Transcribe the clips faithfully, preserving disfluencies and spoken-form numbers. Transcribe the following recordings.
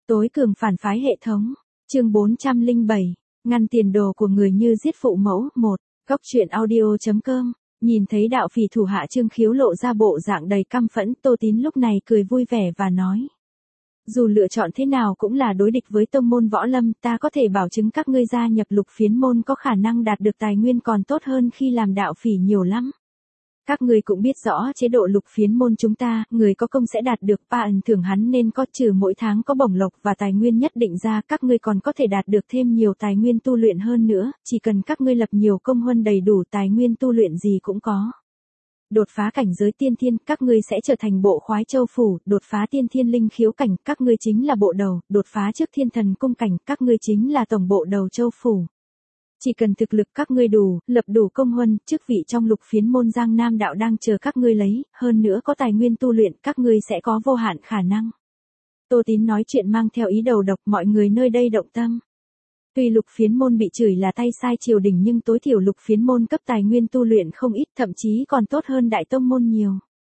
Tối cường phản phái hệ thống. Chương bốn trăm lẻ bảy. Ngăn tiền đồ của người như giết phụ mẫu. một. Góc truyện audio chấm com. Nhìn thấy đạo phỉ thủ hạ Trương Khiếu lộ ra bộ dạng đầy căm phẫn, Tô Tín lúc này cười vui vẻ và nói: dù lựa chọn thế nào cũng là đối địch với tông môn võ lâm, ta có thể bảo chứng các ngươi gia nhập Lục Phiến môn có khả năng đạt được tài nguyên còn tốt hơn khi làm đạo phỉ nhiều lắm. Các ngươi cũng biết rõ chế độ Lục Phiến môn chúng ta, người có công sẽ đạt được pa ẩn thưởng hắn nên có, trừ mỗi tháng có bổng lộc và tài nguyên nhất định ra, các ngươi còn có thể đạt được thêm nhiều tài nguyên tu luyện hơn nữa, chỉ cần các ngươi lập nhiều công huân đầy đủ tài nguyên tu luyện gì cũng có. Đột phá cảnh giới tiên thiên, các ngươi sẽ trở thành bộ khoái châu phủ, đột phá tiên thiên linh khiếu cảnh, các ngươi chính là bộ đầu, đột phá trước thiên thần cung cảnh, các ngươi chính là tổng bộ đầu châu phủ. Chỉ cần thực lực các ngươi đủ, lập đủ công huân, chức vị trong Lục Phiến môn Giang Nam đạo đang chờ các ngươi lấy, hơn nữa có tài nguyên tu luyện, các ngươi sẽ có vô hạn khả năng. Tô Tín nói chuyện mang theo ý đầu độc, mọi người nơi đây động tâm. Tuy Lục Phiến môn bị chửi là tay sai triều đình nhưng tối thiểu Lục Phiến môn cấp tài nguyên tu luyện không ít, thậm chí còn tốt hơn Đại Tông môn nhiều.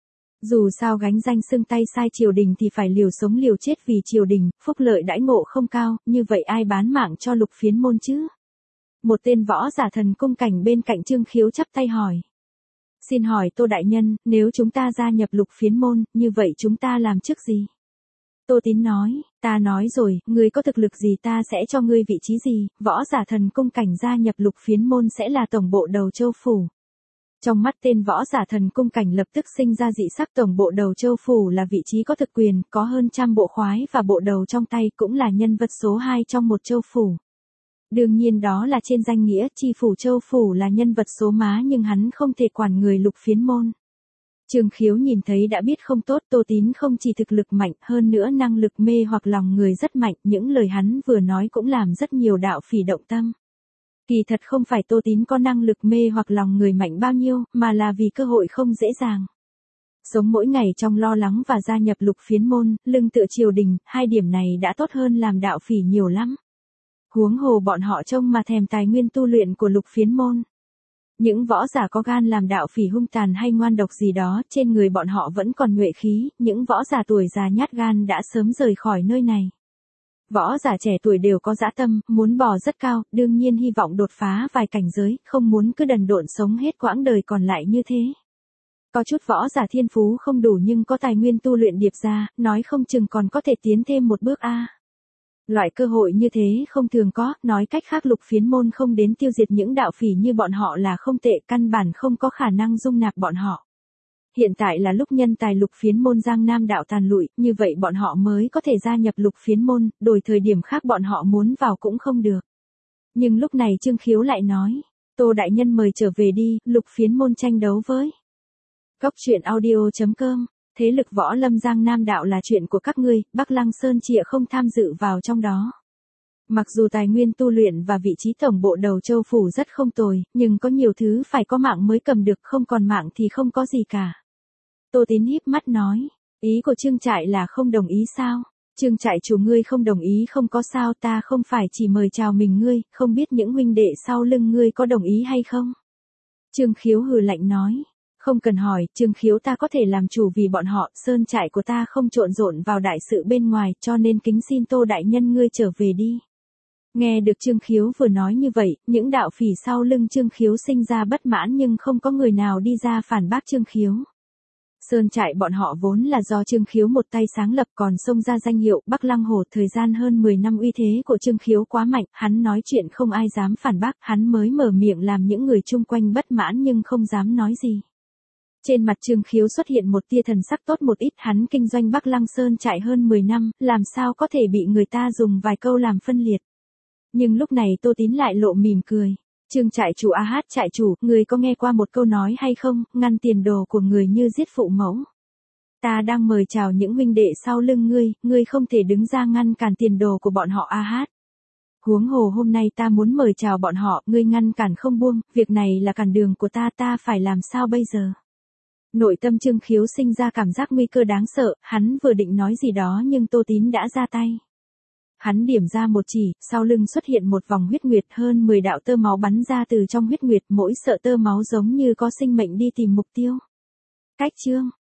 Dù sao gánh danh xưng tay sai triều đình thì phải liều sống liều chết vì triều đình, phúc lợi đãi ngộ không cao, như vậy ai bán mạng cho Lục Phiến môn chứ? Một tên võ giả thần cung cảnh bên cạnh Trương Khiếu chắp tay hỏi: xin hỏi Tô đại nhân, nếu chúng ta gia nhập Lục Phiến môn, như vậy chúng ta làm chức gì? Tô Tín nói: ta nói rồi, ngươi có thực lực gì ta sẽ cho ngươi vị trí gì, võ giả thần cung cảnh gia nhập Lục Phiến môn sẽ là tổng bộ đầu châu phủ. Trong mắt tên võ giả thần cung cảnh lập tức sinh ra dị sắc, tổng bộ đầu châu phủ là vị trí có thực quyền, có hơn trăm bộ khoái và bộ đầu trong tay, cũng là nhân vật số hai trong một châu phủ. Đương nhiên đó là trên danh nghĩa, chi phủ châu phủ là nhân vật số má nhưng hắn không thể quản người Lục Phiến môn. Trương Khiếu nhìn thấy đã biết không tốt, Tô Tín không chỉ thực lực mạnh, hơn nữa năng lực mê hoặc lòng người rất mạnh, những lời hắn vừa nói cũng làm rất nhiều đạo phỉ động tâm. Kỳ thật không phải Tô Tín có năng lực mê hoặc lòng người mạnh bao nhiêu, mà là vì cơ hội không dễ dàng. Sống mỗi ngày trong lo lắng và gia nhập Lục Phiến môn, lưng tựa triều đình, hai điểm này đã tốt hơn làm đạo phỉ nhiều lắm. Huống hồ bọn họ trông mà thèm tài nguyên tu luyện của Lục Phiến môn. Những võ giả có gan làm đạo phỉ hung tàn hay ngoan độc gì đó, trên người bọn họ vẫn còn nhuệ khí, những võ giả tuổi già nhát gan đã sớm rời khỏi nơi này. Võ giả trẻ tuổi đều có dã tâm, muốn bò rất cao, đương nhiên hy vọng đột phá vài cảnh giới, không muốn cứ đần độn sống hết quãng đời còn lại như thế. Có chút võ giả thiên phú không đủ nhưng có tài nguyên tu luyện điệp ra, nói không chừng còn có thể tiến thêm một bước a. Loại cơ hội như thế không thường có, nói cách khác Lục Phiến môn không đến tiêu diệt những đạo phỉ như bọn họ là không tệ, căn bản không có khả năng dung nạp bọn họ. Hiện tại là lúc nhân tài Lục Phiến môn Giang Nam đạo tàn lụi, như vậy bọn họ mới có thể gia nhập Lục Phiến môn, đổi thời điểm khác bọn họ muốn vào cũng không được. Nhưng lúc này Trương Khiếu lại nói: Tô đại nhân mời trở về đi, Lục Phiến môn tranh đấu với. Góc truyện audio chấm com. Thế lực võ lâm Giang Nam đạo là chuyện của các ngươi, Bắc Lăng Sơn Trịa không tham dự vào trong đó. Mặc dù tài nguyên tu luyện và vị trí tổng bộ đầu châu phủ rất không tồi, nhưng có nhiều thứ phải có mạng mới cầm được, không còn mạng thì không có gì cả. Tô Tín híp mắt nói: ý của Trương trại là không đồng ý sao? Trương trại chủ ngươi không đồng ý không có sao, ta không phải chỉ mời chào mình ngươi, không biết những huynh đệ sau lưng ngươi có đồng ý hay không? Trương Khiếu hừ lạnh nói: không cần hỏi, Trương Khiếu ta có thể làm chủ vì bọn họ, sơn trại của ta không trộn rộn vào đại sự bên ngoài, cho nên kính xin Tô đại nhân ngươi trở về đi. Nghe được Trương Khiếu vừa nói như vậy, những đạo phỉ sau lưng Trương Khiếu sinh ra bất mãn nhưng không có người nào đi ra phản bác Trương Khiếu. Sơn trại bọn họ vốn là do Trương Khiếu một tay sáng lập, còn xông ra danh hiệu Bắc Lăng Hồ, thời gian hơn mười năm uy thế của Trương Khiếu quá mạnh, hắn nói chuyện không ai dám phản bác, hắn mới mở miệng làm những người chung quanh bất mãn nhưng không dám nói gì. Trên mặt Trương Khiếu xuất hiện một tia thần sắc tốt một ít, hắn kinh doanh Bắc Lăng Sơn trại hơn mười năm, làm sao có thể bị người ta dùng vài câu làm phân liệt. Nhưng lúc này Tô Tín lại lộ mỉm cười: Trương trại chủ a hát trại chủ, người có nghe qua một câu nói hay không, ngăn tiền đồ của người như giết phụ mẫu. Ta đang mời chào những huynh đệ sau lưng ngươi, ngươi không thể đứng ra ngăn cản tiền đồ của bọn họ a hát. Huống hồ hôm nay ta muốn mời chào bọn họ, ngươi ngăn cản không buông, việc này là cản đường của ta, ta phải làm sao bây giờ? Nội tâm Trương Khiếu sinh ra cảm giác nguy cơ đáng sợ, hắn vừa định nói gì đó nhưng Tô Tín đã ra tay. Hắn điểm ra một chỉ, sau lưng xuất hiện một vòng huyết nguyệt, hơn mười đạo tơ máu bắn ra từ trong huyết nguyệt, mỗi sợi tơ máu giống như có sinh mệnh đi tìm mục tiêu. Cách chương,